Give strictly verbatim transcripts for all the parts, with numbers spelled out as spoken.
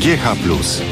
G H plus.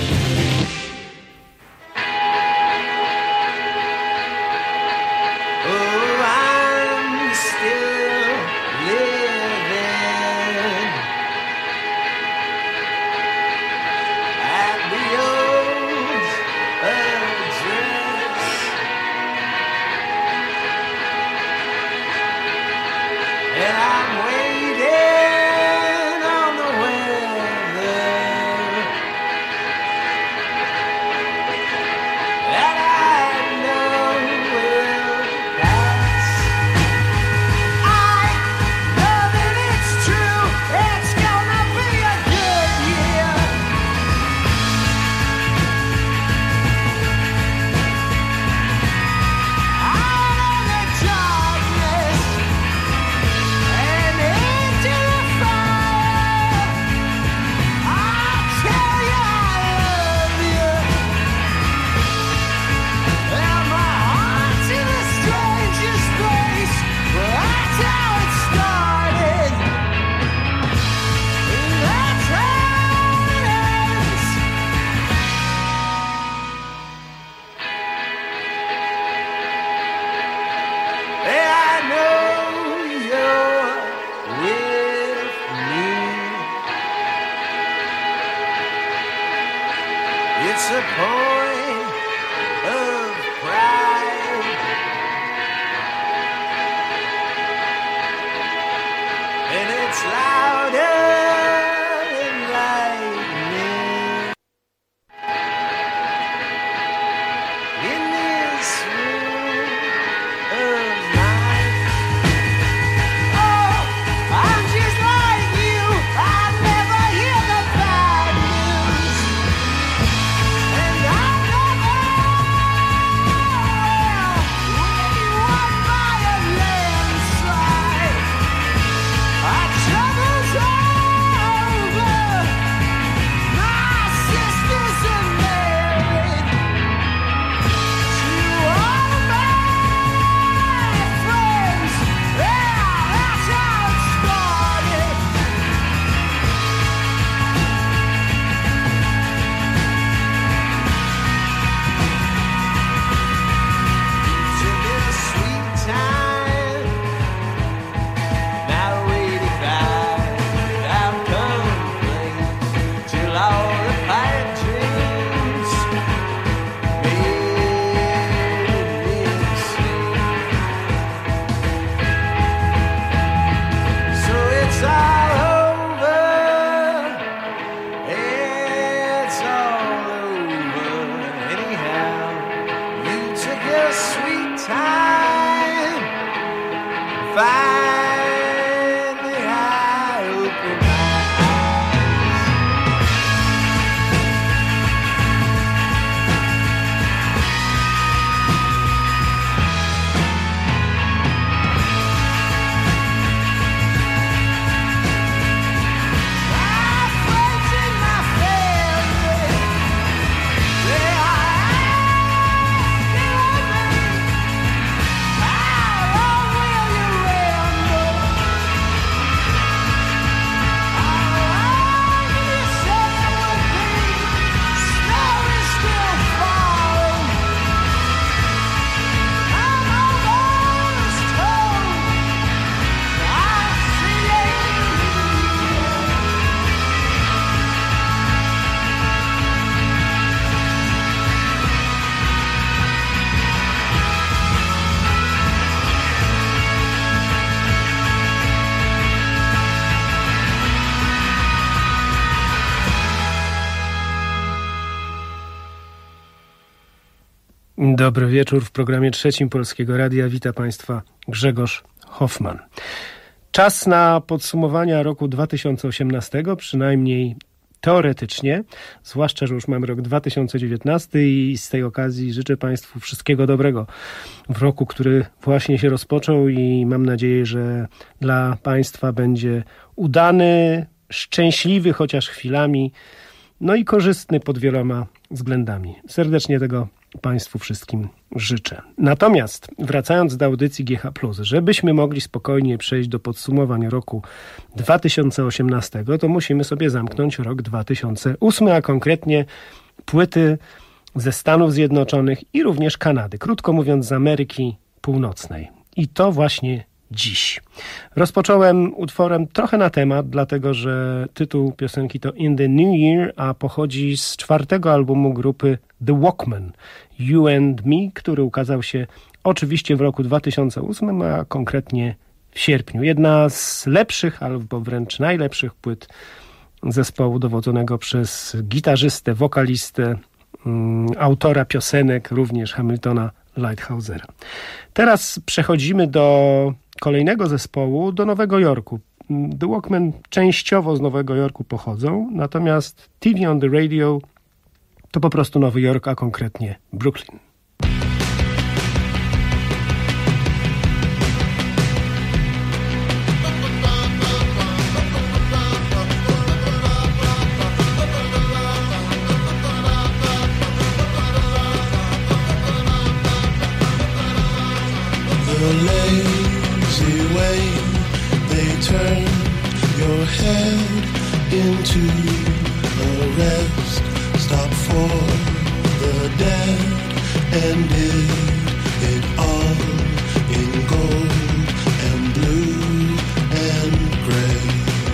Dobry wieczór w programie trzecim Polskiego Radia. Wita Państwa Grzegorz Hoffman. Czas na podsumowania roku dwa tysiące osiemnastego, przynajmniej teoretycznie, zwłaszcza, że już mamy rok dwa tysiące dziewiętnasty i z tej okazji życzę Państwu wszystkiego dobrego w roku, który właśnie się rozpoczął i mam nadzieję, że dla Państwa będzie udany, szczęśliwy, chociaż chwilami, no i korzystny pod wieloma względami. Serdecznie tego Państwu wszystkim życzę. Natomiast wracając do audycji G H plus, żebyśmy mogli spokojnie przejść do podsumowań roku dwa tysiące osiemnastego, to musimy sobie zamknąć rok dwa tysiące ósmy, a konkretnie płyty ze Stanów Zjednoczonych i również Kanady. Krótko mówiąc, z Ameryki Północnej. I to właśnie dziś. Rozpocząłem utworem trochę na temat, dlatego że tytuł piosenki to In the New Year, a pochodzi z czwartego albumu grupy The Walkmen, You and Me, który ukazał się oczywiście w roku dwa tysiące ósmym, a konkretnie w sierpniu. Jedna z lepszych, albo wręcz najlepszych płyt zespołu dowodzonego przez gitarzystę, wokalistę, um, autora piosenek, również Hamiltona Lighthousera. Teraz przechodzimy do kolejnego zespołu, do Nowego Jorku. The Walkmen częściowo z Nowego Jorku pochodzą, natomiast T V on the Radio to po prostu Nowy Jork, a konkretnie Brooklyn. The lazy way they turn your head into a rest stop for the dead and did it all in gold and blue and gray.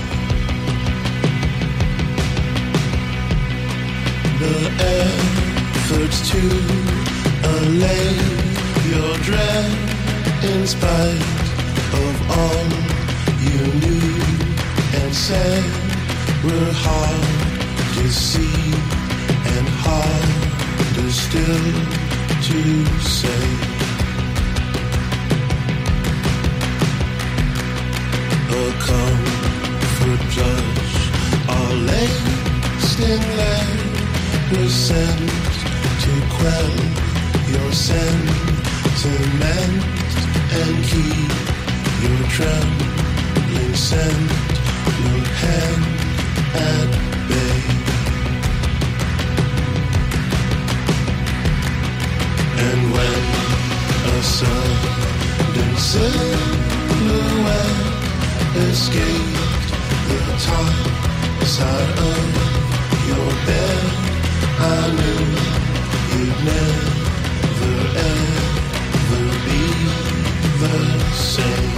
The efforts to allay your dread in spite of all you knew and said were hard to see and harder still to say. A comfort plush all laced in lead was sent to quell your sentiment and keep your trembling sentiment hand at bay. And when a sudden silhouette escaped the top side of your bed, I knew you'd never ever be the same.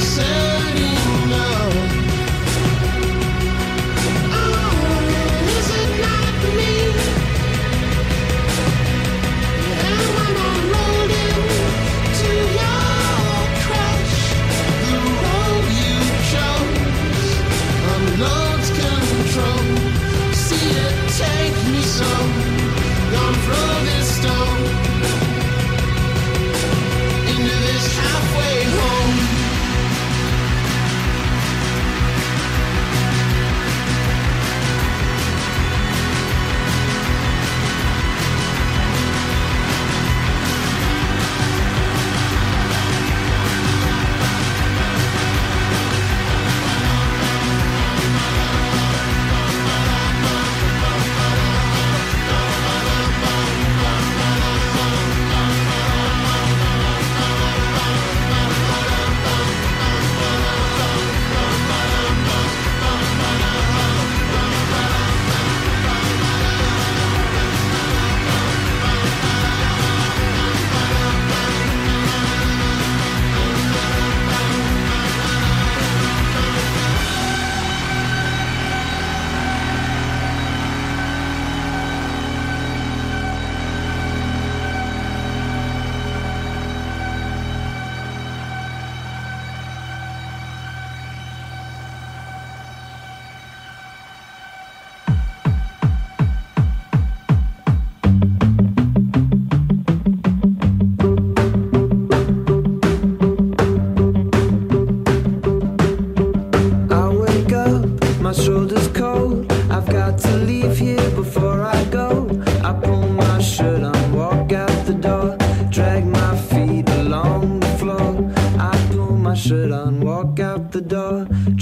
Is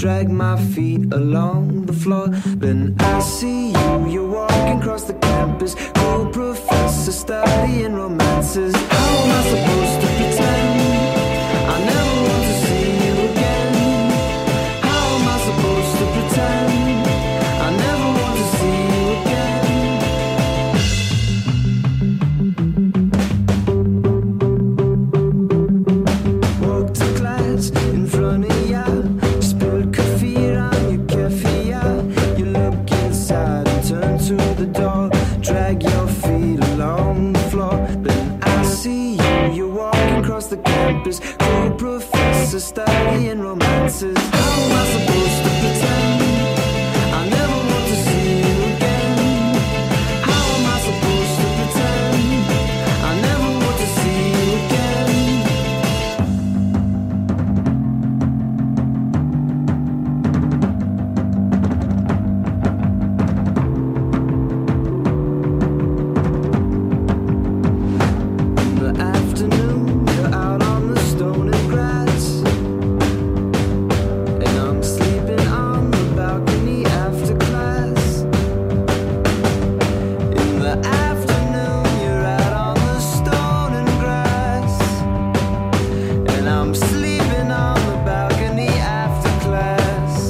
drag my feet along the floor. Then I see you, you're walking across the campus, cool professor studying romances. How am I supposed to pretend I never want to see you again? How am I supposed to pretend I never want to see you again? Walk to class in front of ya, spilled coffee on your keffiyeh. You look inside and turn to the door, drag your feet along the floor. Then I see you, you're walking across the campus, cool professor studying romances. How am I supposed to pretend I never want to see you again? How am I supposed to pretend I never want to see you again? In the afternoon, you're out on the stone and grass, and I'm sleeping on the balcony after class. In the afternoon, you're out on the stone and grass, and I'm sleeping on the balcony after class.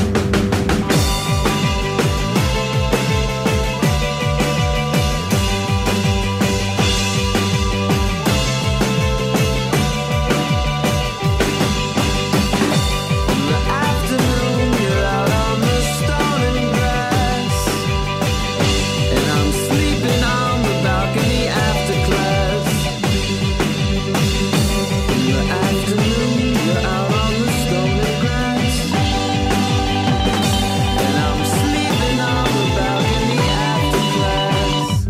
In the afternoon, you're out on the stone and grass, and I'm sleeping on the balcony after class. In the afternoon, you're out on the stone and grass, and I'm sleeping on the balcony after class.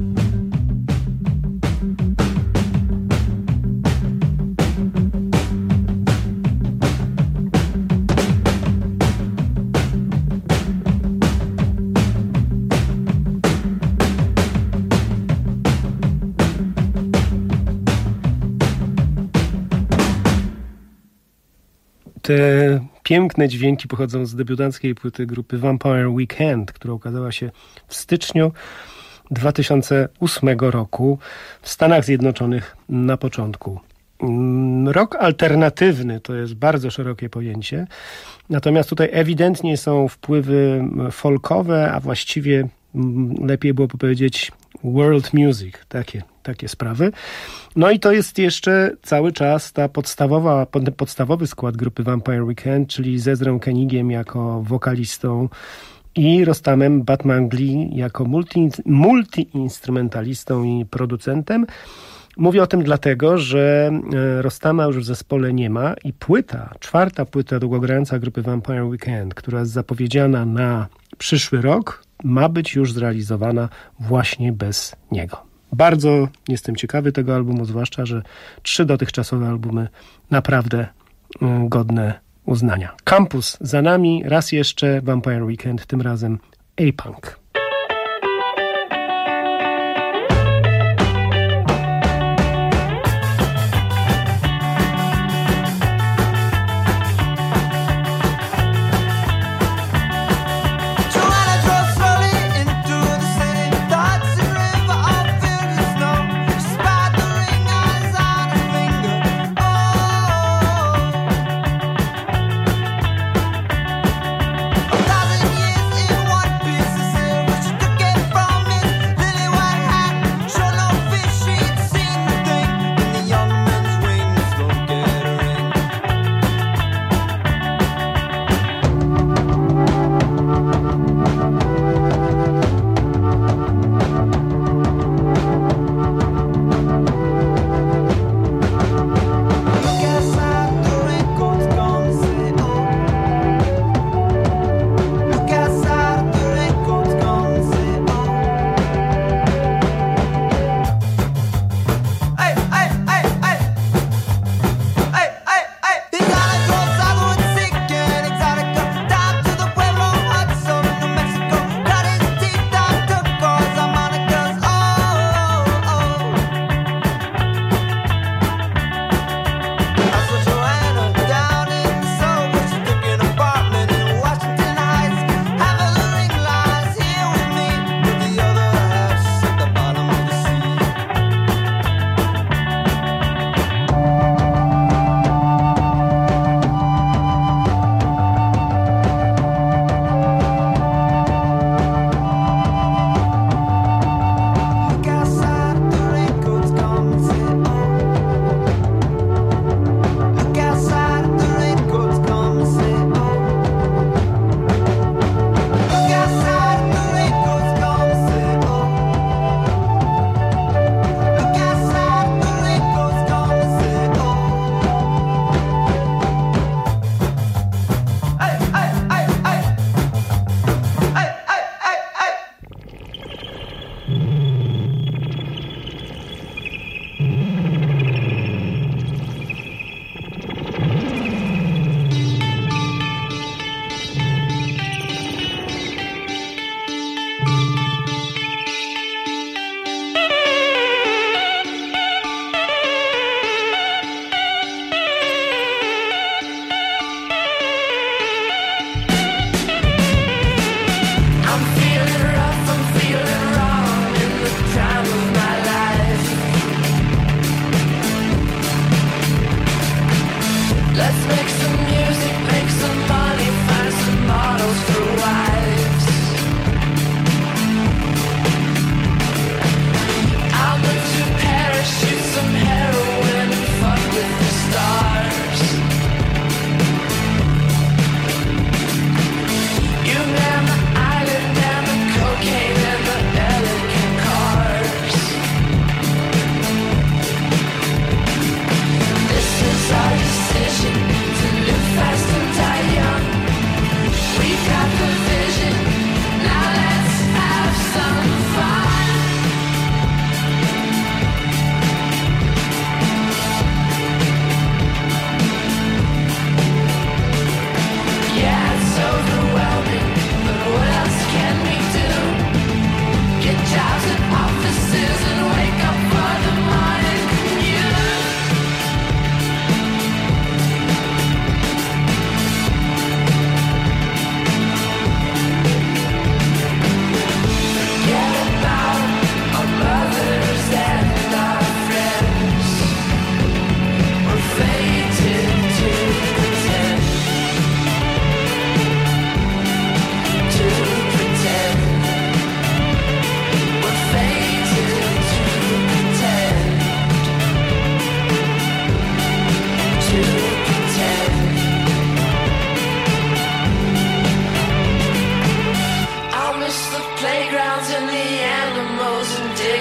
Te piękne dźwięki pochodzą z debiutanckiej płyty grupy Vampire Weekend, która ukazała się w styczniu dwa tysiące ósmego roku w Stanach Zjednoczonych na początku. Mm, Rok alternatywny to jest bardzo szerokie pojęcie, natomiast tutaj ewidentnie są wpływy folkowe, a właściwie mm, lepiej było powiedzieć world music, takie, takie sprawy. No i to jest jeszcze cały czas ta podstawowa, pod- podstawowy skład grupy Vampire Weekend, czyli z Ezrą Koenigiem jako wokalistą i Rostamem Batmangli jako multi, multi-instrumentalistą i producentem. Mówię o tym dlatego, że e, Rostama już w zespole nie ma i płyta, czwarta płyta długogrająca grupy Vampire Weekend, która jest zapowiedziana na przyszły rok, ma być już zrealizowana właśnie bez niego. Bardzo jestem ciekawy tego albumu, zwłaszcza, że trzy dotychczasowe albumy naprawdę mm, godne uznania. Campus za nami, raz jeszcze Vampire Weekend, tym razem A-Punk. Joanna drove slowly into the city. Thoughts and river all filled with snow. She spied the ring eyes on her finger. Oh, a thousand years in one piece of silver.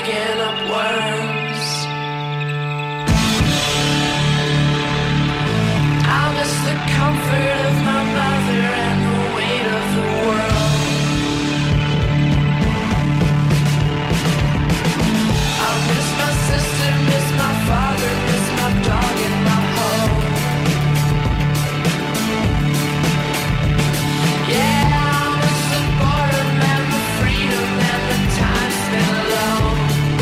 digging up worms. I'll miss the comfort of my mother and the weight of the world. I'll miss my sister, miss my father, miss my dog and my home. Yeah, I'll miss the boredom and the freedom and the time spent alone.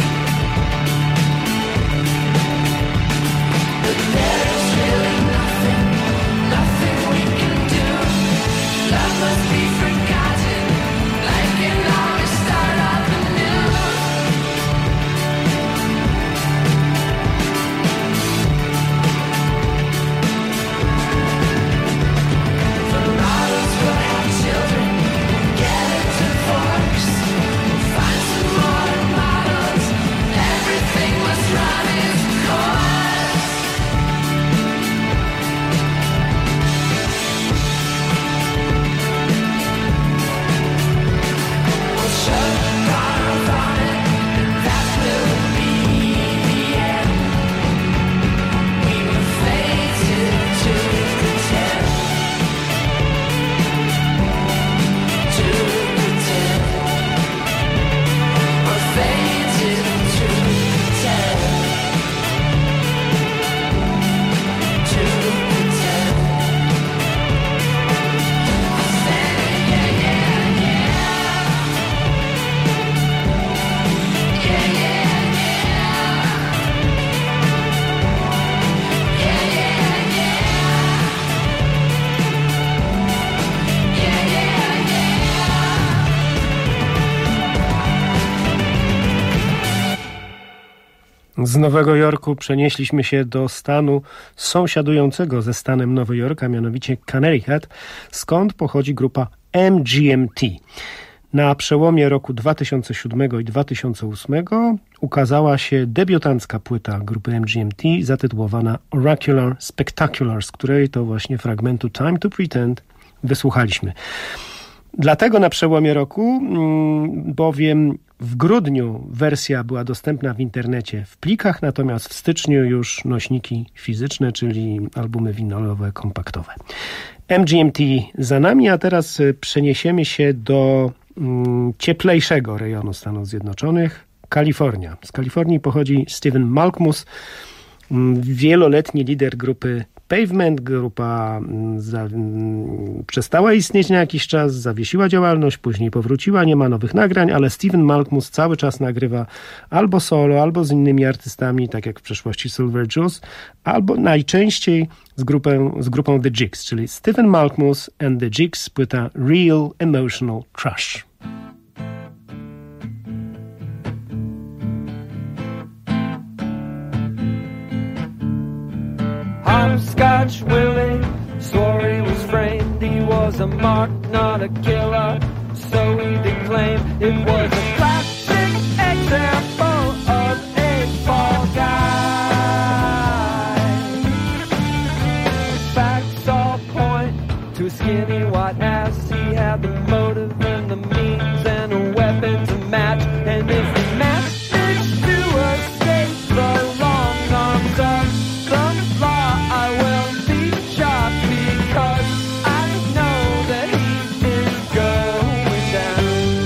But there's really nothing, nothing we can do. Love must be forgotten, like can always start up anew. The models will have children, get a divorce, find some more models, everything must run its course. We'll shut down on it, and that will be the end. We were fated to pretend, to pretend. We're fated to pretend, to pretend. I said, yeah, yeah, yeah. Yeah, yeah, yeah. Yeah, yeah, yeah. Yeah, yeah, yeah. Z Nowego Jorku przenieśliśmy się do stanu sąsiadującego ze stanem Nowy Jork, a mianowicie Connecticut, skąd pochodzi grupa M G M T. Na przełomie roku dwa tysiące siódmego i dwa tysiące ósmego ukazała się debiutancka płyta grupy M G M T zatytułowana Oracular Spectacular, z której to właśnie fragmentu Time to Pretend wysłuchaliśmy. Dlatego na przełomie roku, mm, bowiem w grudniu wersja była dostępna w internecie w plikach, natomiast w styczniu już nośniki fizyczne, czyli albumy winylowe, kompaktowe. M G M T za nami, a teraz y, przeniesiemy się do mm, cieplejszego rejonu Stanów Zjednoczonych, Kalifornia. Z Kalifornii pochodzi Stephen Malkmus, mm, wieloletni lider grupy Pavement. Grupa za, m, przestała istnieć na jakiś czas, zawiesiła działalność, później powróciła, nie ma nowych nagrań, ale Stephen Malkmus cały czas nagrywa albo solo, albo z innymi artystami, tak jak w przeszłości Silver Juice, albo najczęściej z grupą, z grupą The Jigs, czyli Stephen Malkmus and The Jigs, płyta Real Emotional Crush. Hopscotch Willie swore he was framed. He was a mark, not a killer, so he declaimed. It was a classic example of a fall guy. Facts all point to a skinny white ass. He had the motive and the means and a weapon to match. And if he managed to escape the long arms of the law, I will be shocked because I know that he is going down.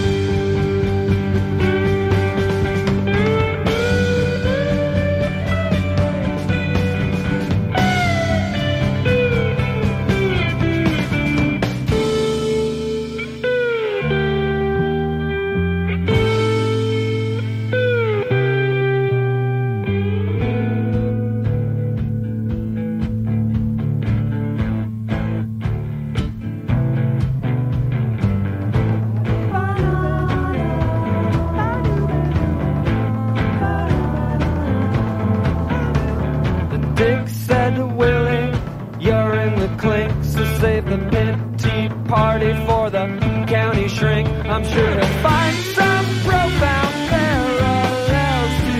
Dick said to Willie, you're in the clink, so save the pity party for the county shrink. I'm sure he'll find some profound parallels to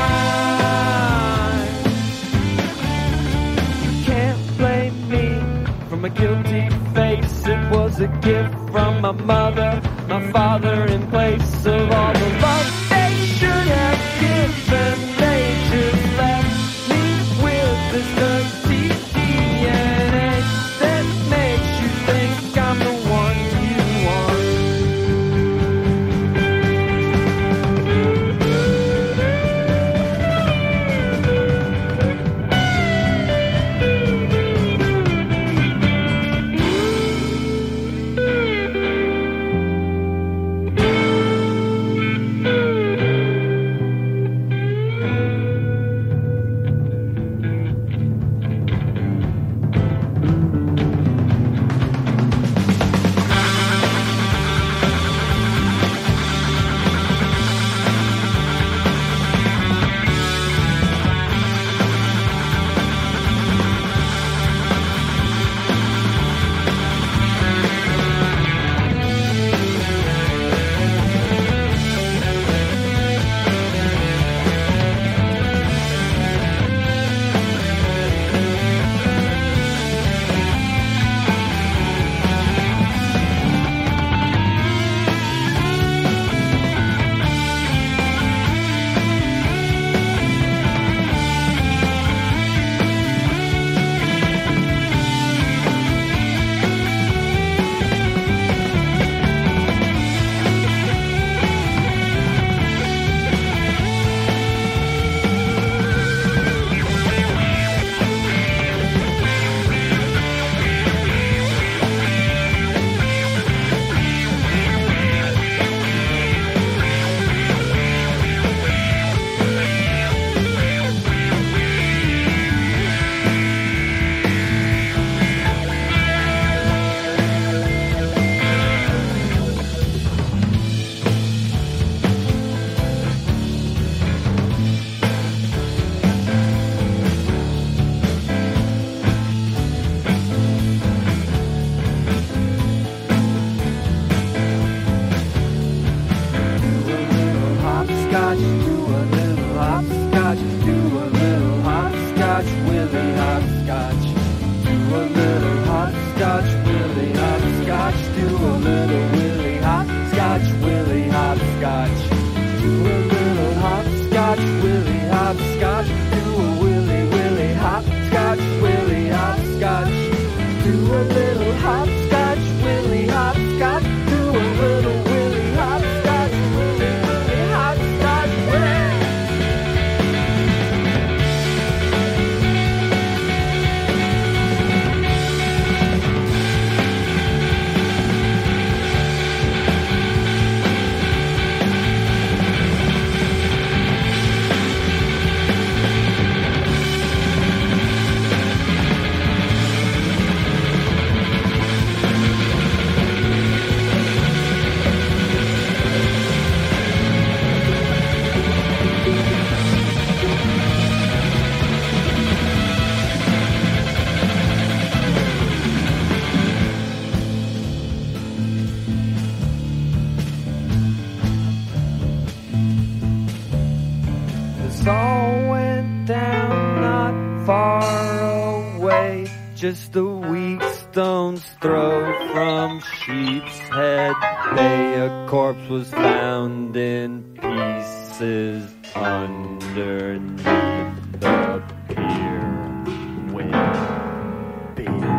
mine. You can't blame me for my guilty face. It was a gift from my mother, my father, in place of all the love they should have a little Willie hopscotch, Willie hopscotch. Do a little hopscotch, Willie hopscotch. Do a Willie, Willie hopscotch, Willie hopscotch. Do a little hopscotch, Willie hopscotch. Do a little Willie hopscotch, Willie, Willie hopscotch, Willie. This all went down not far away, just a weak stone's throw from Sheep's Head Bay. A corpse was found in pieces underneath the pier with beer.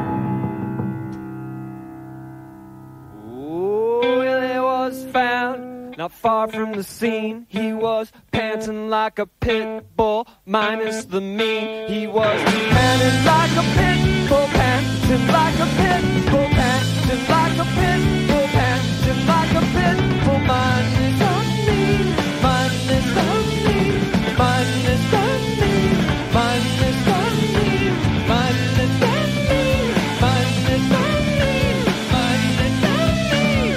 Ooh, Willie was found not far from the scene. He was panting like a pit bull, minus the mean. He was panting like a pit bull, panting like a pit bull, panting like a pit bull, panting like a pit bull. Minus the mean, minus the mean, minus the mean, minus the mean, minus the mean, minus the mean, minus the mean, minus the mean.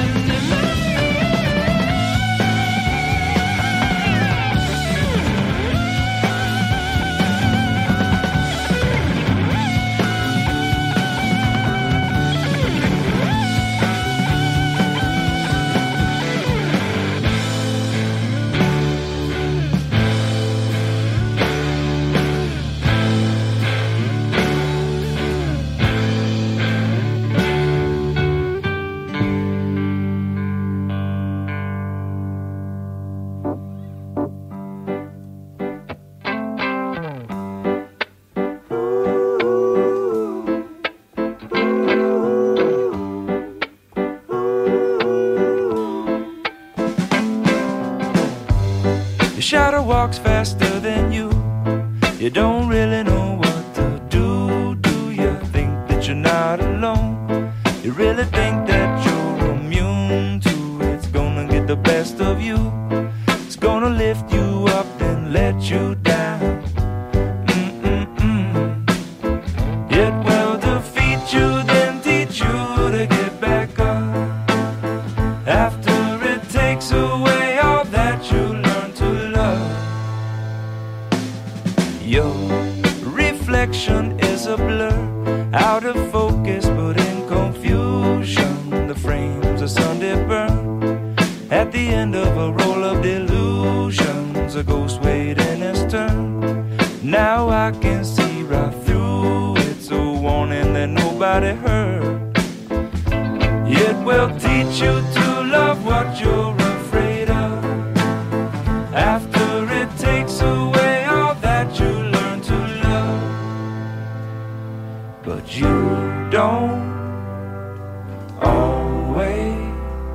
Your shadow walks faster than you. You don't really know what to do. Do you think that you're not alone? You really think that you're immune to it's gonna get the best of you. It's gonna lift you up and let you down. Mm-mm-mm. It will defeat you, then teach you to get back up. After it takes away all that you learn to love. Your reflection is a blur, out of focus but in confusion. The frames are Sunday burn. At the end of a roll of delusions, a ghost waiting his turn. Now I can see right through. It's a warning that nobody heard. It will teach you to love what you're afraid of. After it takes away all that you learn to love. But you don't always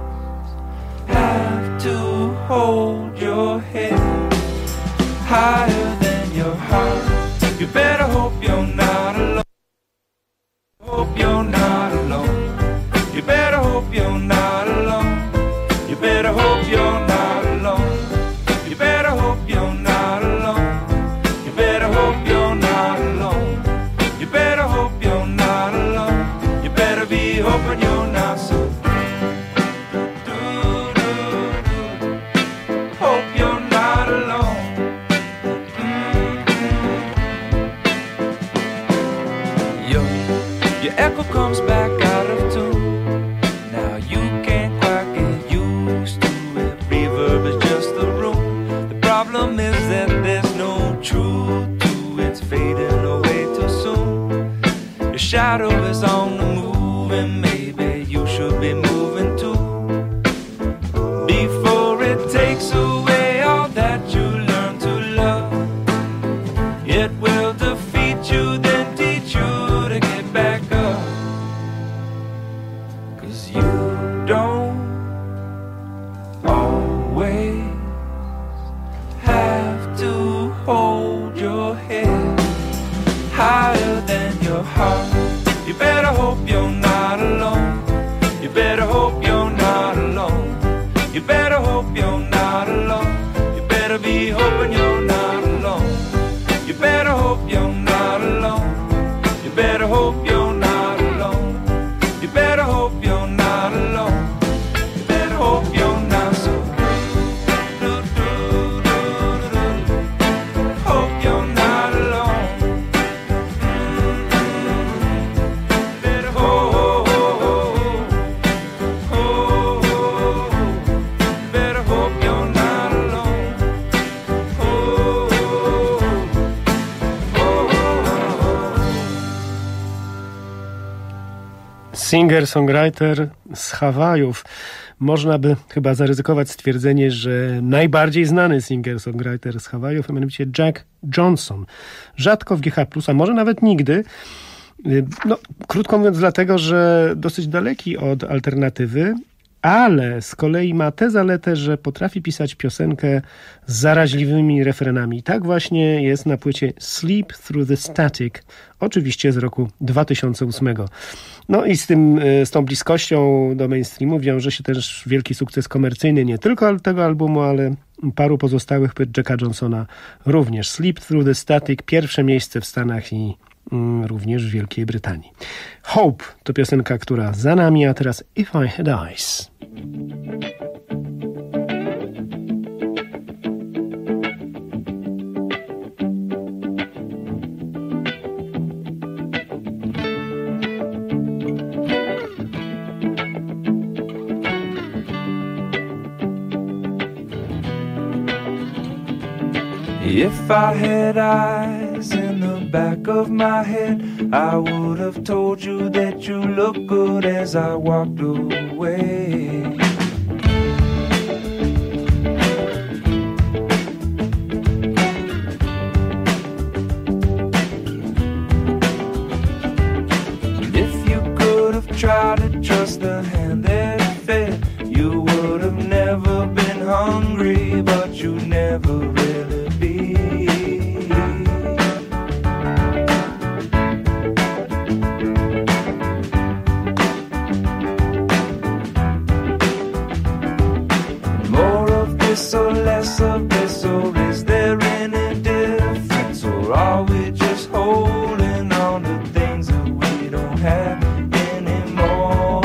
have to hold your head higher than your heart. You better hope you're not alone. Hope you're not alone. You better hope you're not alone. You better hope you're not alone. You better hope you're not alone. You better hope you're not alone. You better hope you're not alone. You better be hoping you're not so. Hope you're not alone. Mm-hmm. Yo, your echo comes back out of tune. Now you can't quite get used to it. Reverb is just the room. The problem is that there's no truth to it. It's fading away too soon. Your shadow is on the move, and maybe you should be hoping you're not alone. You better hope you're not alone. You better hope you're not alone. You better hope you're not alone. You better hope you're not so. Hope you're not alone. Better hope. Better hope you're not alone. Singer-songwriter z Hawajów. Można by chyba zaryzykować stwierdzenie, że najbardziej znany singer-songwriter z Hawajów, a mianowicie Jack Johnson. Rzadko w G H plus, a może nawet nigdy. No, krótko mówiąc dlatego, że dosyć daleki od alternatywy, ale z kolei ma tę zaletę, że potrafi pisać piosenkę z zaraźliwymi refrenami. Tak właśnie jest na płycie Sleep Through the Static, oczywiście z roku dwa tysiące ósmego. No i z tym, z tą bliskością do mainstreamu wiąże się też wielki sukces komercyjny, nie tylko tego albumu, ale paru pozostałych płyt Jacka Johnsona również. Sleep Through the Static, pierwsze miejsce w Stanach i mm, również w Wielkiej Brytanii. Hope to piosenka, która za nami, a teraz If I Had Eyes. If I had eyes in the back of my head, I would have told you that you look good as I walked away. If you could have tried to trust the hand that fed, you would have never been hungry, but you never really be. More of this or less of this, or is there any difference, or are we just holding on to things that we don't have anymore?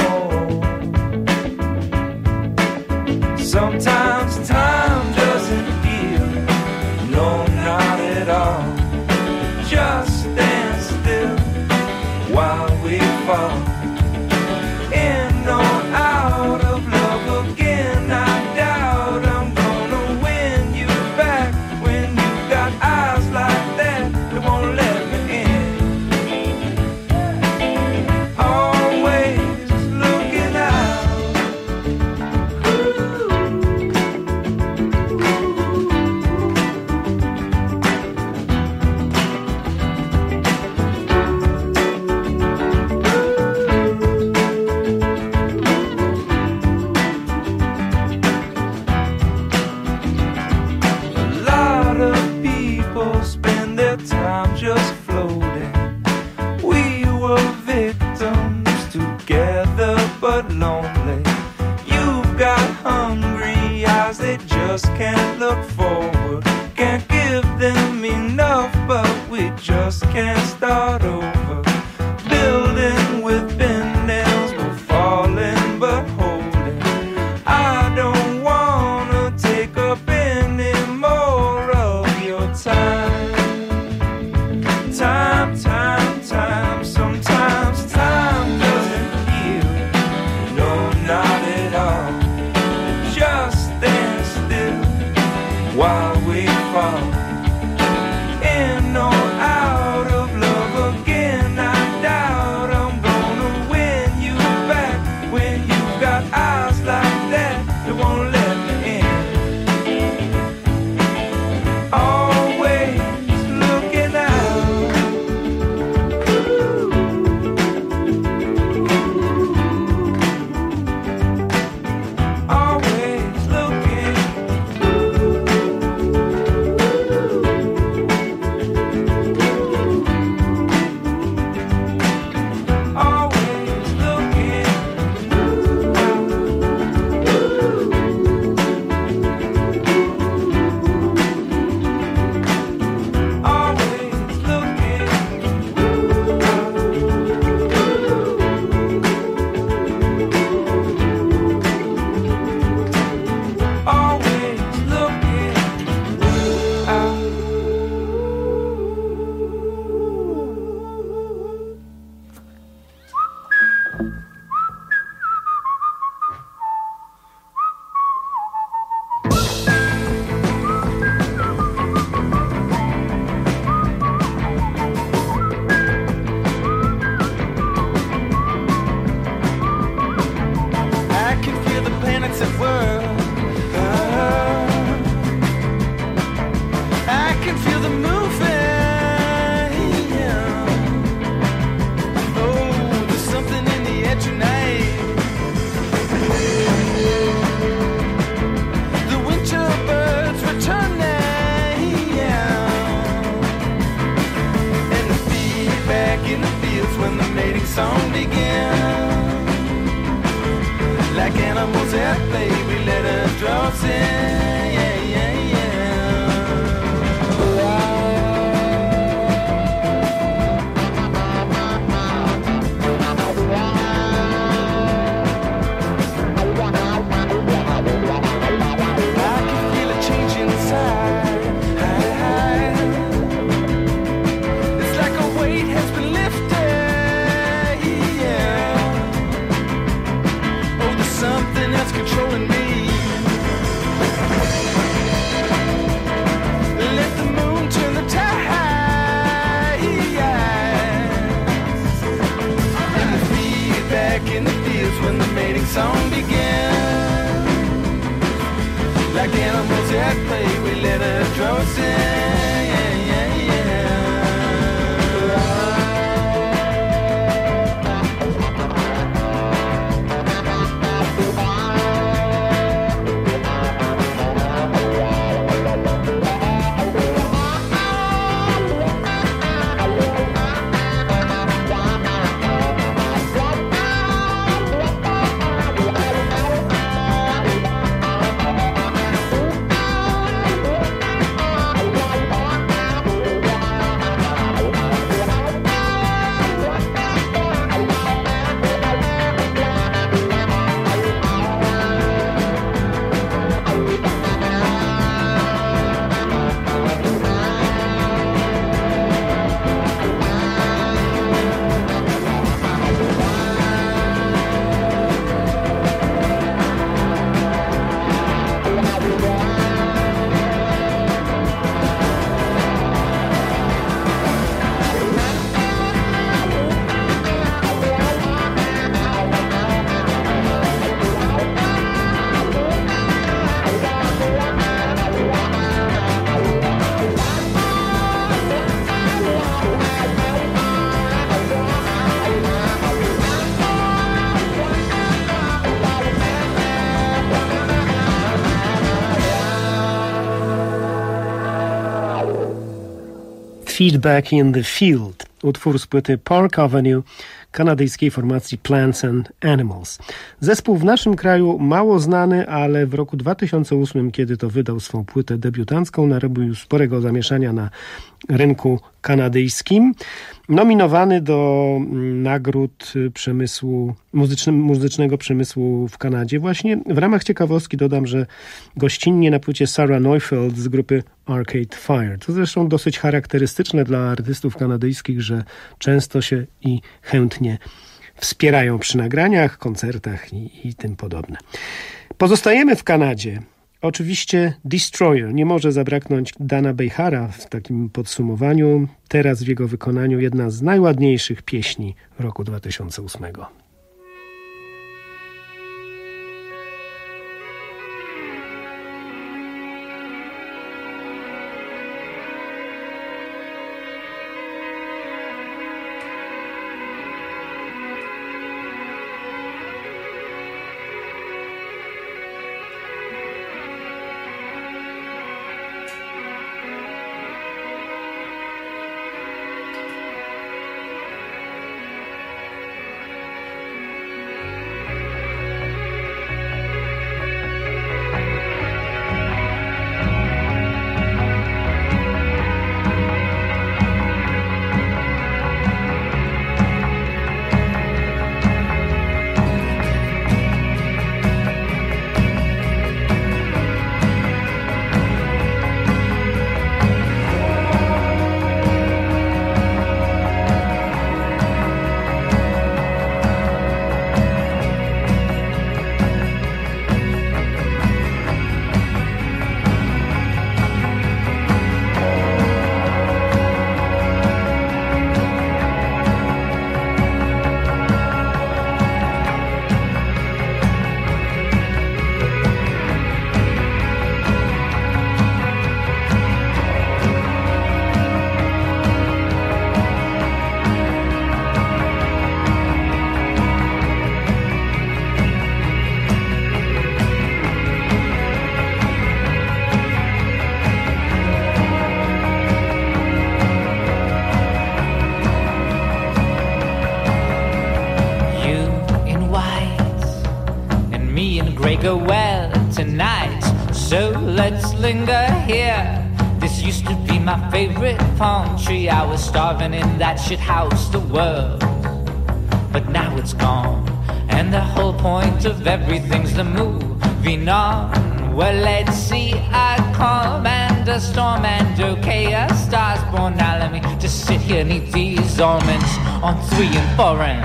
Sometimes time doesn't heal, no, not at all. Just stand still while we fall in or out of love again. I doubt I'm gonna win you back when you got eyes like that that won't let me in. Always looking out. A lot of people spend their time just floating. We were victims together but lonely. You've got hungry eyes that just can't look forward. Can't give them enough, but we just can't start over. Building with bend nails, we're falling but holding. I don't wanna take up any more of your time. Time, time, time. Sometimes time doesn't heal, no, not at all. Just stand still while we fall in or out of love again. feel the moving. Oh, there's something in the air tonight. The winter birds returning, and the feet back in the fields when the mating song begins. Like animals at play, we let her draw us in. Yeah, yeah, I can feel a change inside. It's like a weight has been lifted. Yeah. Oh, there's something that's controlling me. Let the moon turn the tide. And the feet back in the fields when the mating song begins. Like animals at play, we let her draw us in. Yeah, yeah, yeah. Feedback in the Field, utwór z płyty Park Avenue kanadyjskiej formacji Plants and Animals. Zespół w naszym kraju mało znany, ale w roku dwa tysiące ósmym, kiedy to wydał swą płytę debiutancką, narobił sporego zamieszania na rynku kanadyjskim. Nominowany do nagród przemysłu, muzyczny, muzycznego przemysłu w Kanadzie. Właśnie w ramach ciekawostki dodam, że gościnnie na płycie Sarah Neufeld z grupy Arcade Fire. To zresztą dosyć charakterystyczne dla artystów kanadyjskich, że często się i chętnie wspierają przy nagraniach, koncertach i, i tym podobne. Pozostajemy w Kanadzie. Oczywiście Destroyer. Nie może zabraknąć Dana Behara w takim podsumowaniu. Teraz w jego wykonaniu jedna z najładniejszych pieśni roku dwa tysiące ósmego. So let's linger here. This used to be my favorite palm tree. I was starving in that shit house, the world. But now it's gone. And the whole point of everything's the moving on. Well, let's see a calm and a storm and okay, a star's born. Now let me just sit here and eat these almonds on three and four and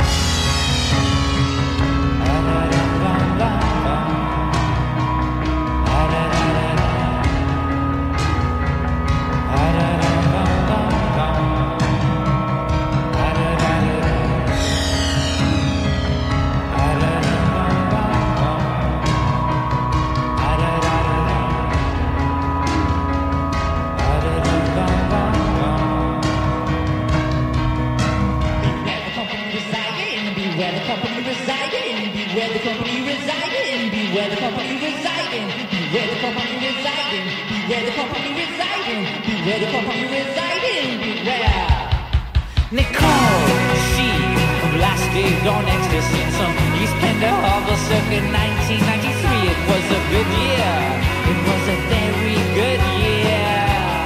Nicole, she blasted on ecstasy in some East Pender Harbor circa nineteen ninety-three. It was a good year. It was a very good year.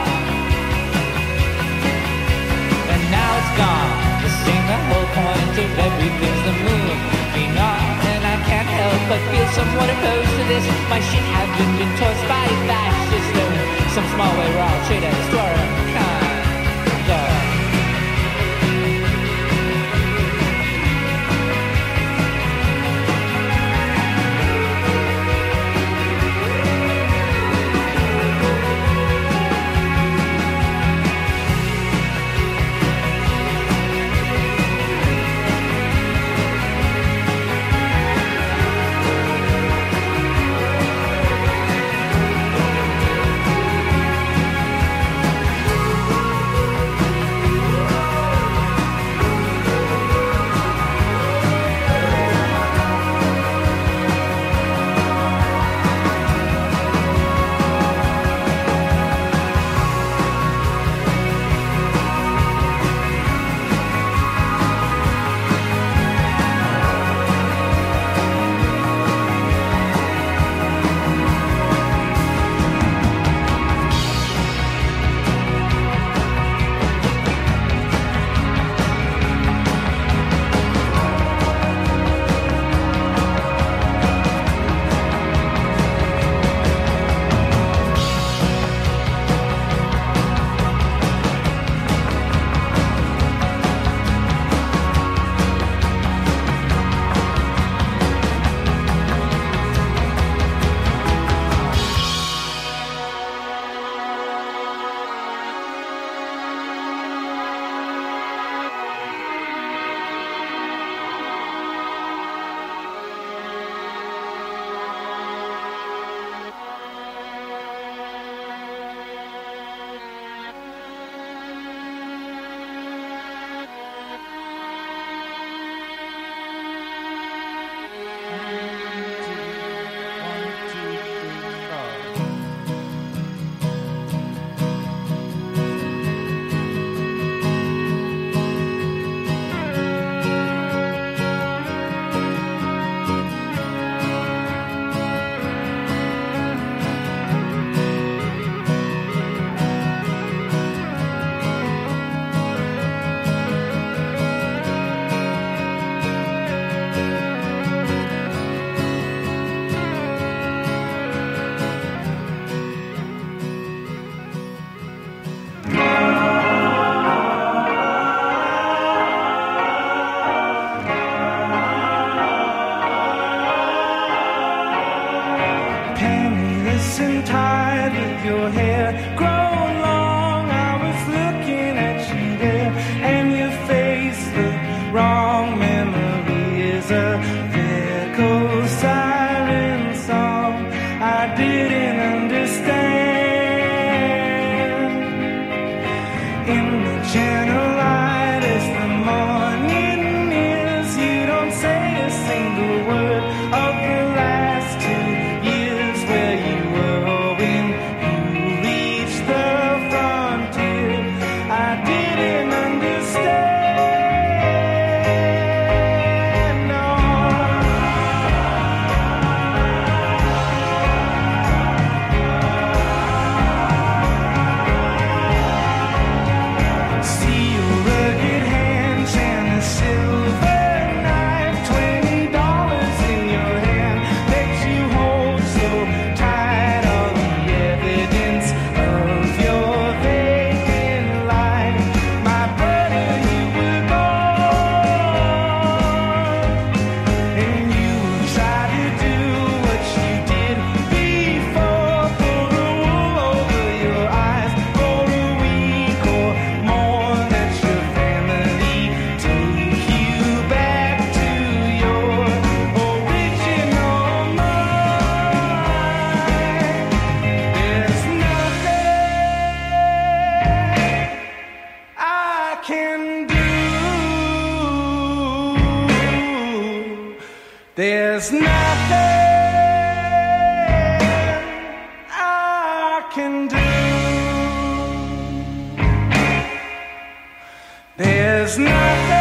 And now it's gone. To sing the whole point of everything's the moving on. And I can't help but feel somewhat opposed to this. My shit having been tossed by fascists. Though some small way raw trade and destroyer kind. There's nothing I can do. There's nothing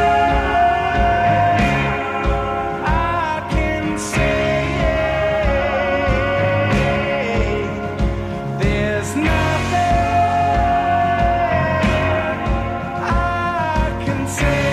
I can say. There's nothing I can say.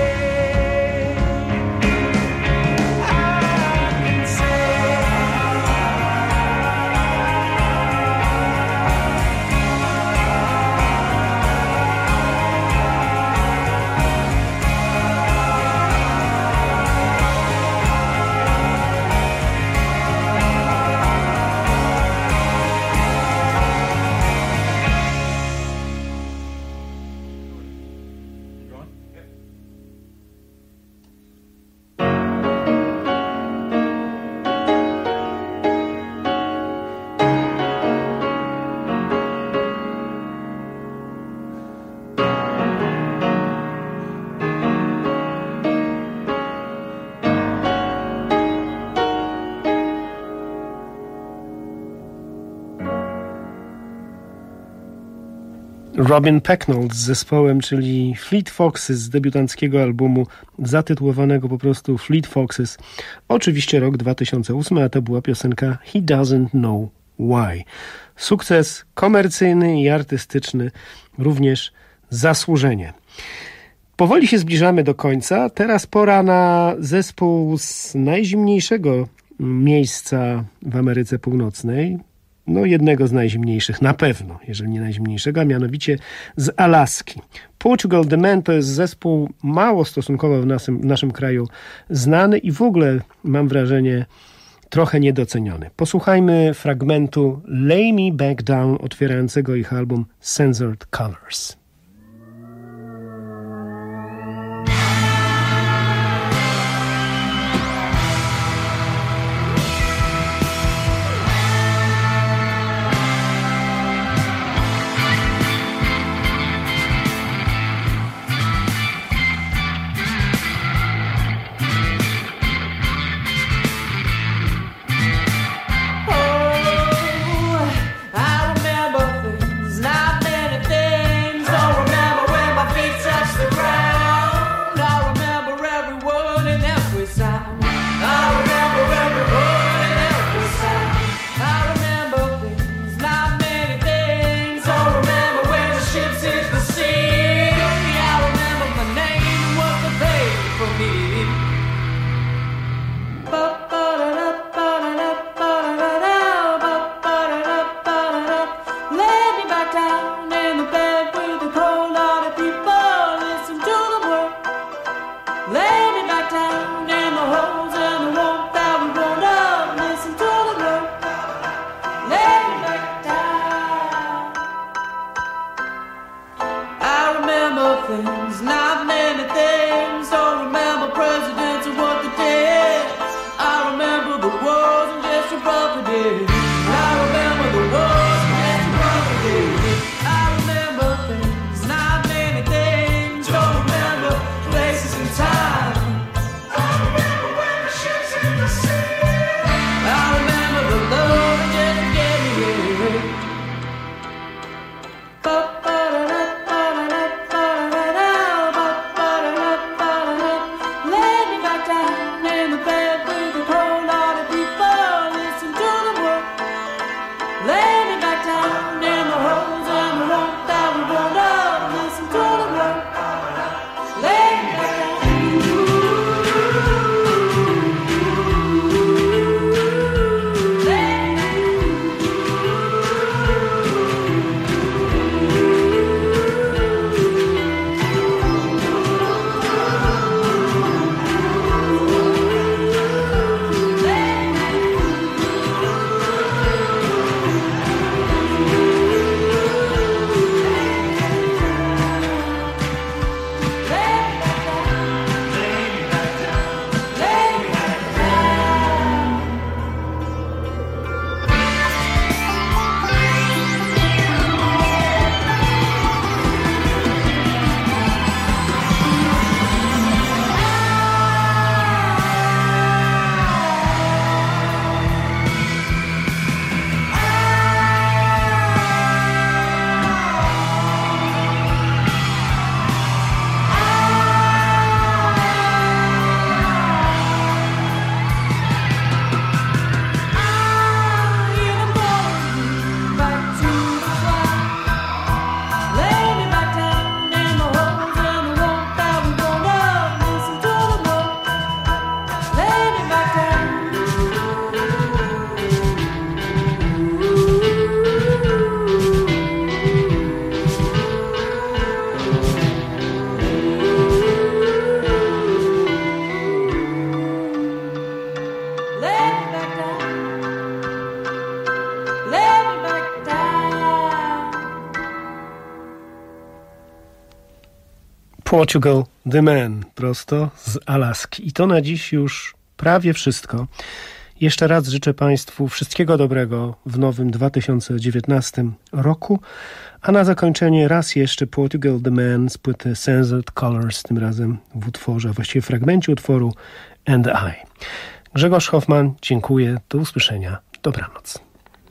Robin Pecknold z zespołem, czyli Fleet Foxes z debiutanckiego albumu zatytułowanego po prostu Fleet Foxes. Oczywiście rok dwa tysiące ósmy, a to była piosenka He Doesn't Know Why. Sukces komercyjny i artystyczny, również zasłużenie. Powoli się zbliżamy do końca. Teraz pora na zespół z najzimniejszego miejsca w Ameryce Północnej. No jednego z najzimniejszych, na pewno, jeżeli nie najzimniejszego, a mianowicie z Alaski. Portugal The Man to jest zespół mało stosunkowo w naszym, w naszym kraju znany i w ogóle, mam wrażenie, trochę niedoceniony. Posłuchajmy fragmentu Lay Me Back Down, otwierającego ich album Censored Colors. Portugal The Man, prosto z Alaski. I to na dziś już prawie wszystko. Jeszcze raz życzę Państwu wszystkiego dobrego w nowym dwa tysiące dziewiętnastym roku, a na zakończenie raz jeszcze Portugal The Man z płyty Censored Colors, tym razem w utworze, właściwie fragmencie utworu And I. Grzegorz Hoffman, dziękuję, do usłyszenia, dobranoc.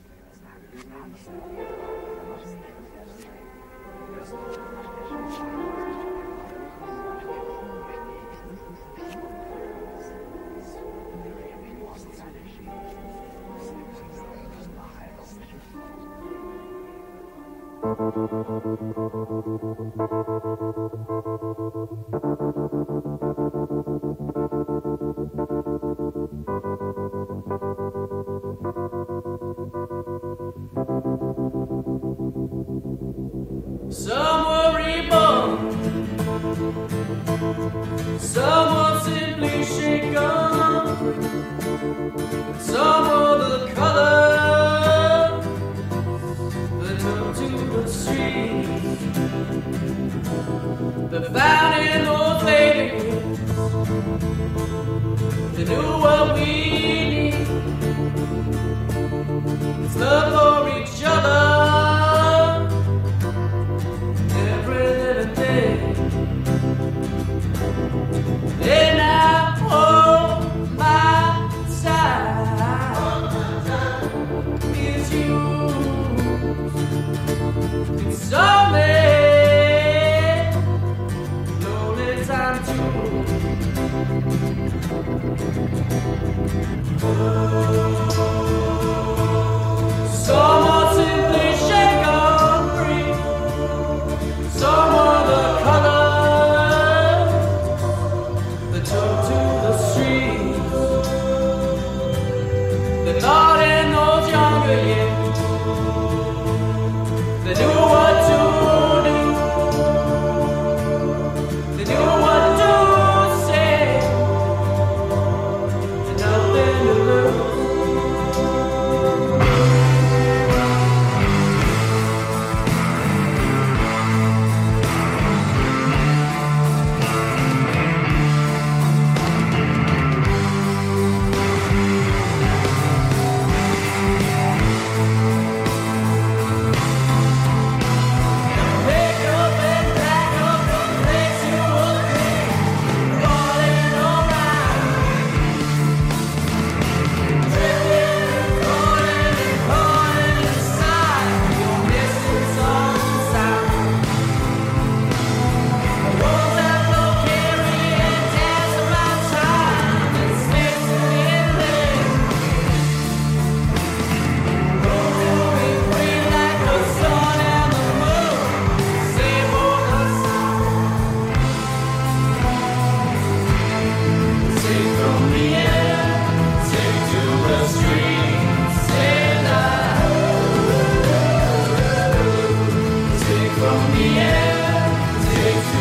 Some were reborn, some were simply shaken, some were the color that took to the street. They found in those ladies, they knew what we need. It's love for each other. And I hold my side. It's you. It's only lonely time too. Someone simply shaken free. Someone the color. Not in those younger years, they knew what to do, they knew what to say, and nothing to lose. From the air, take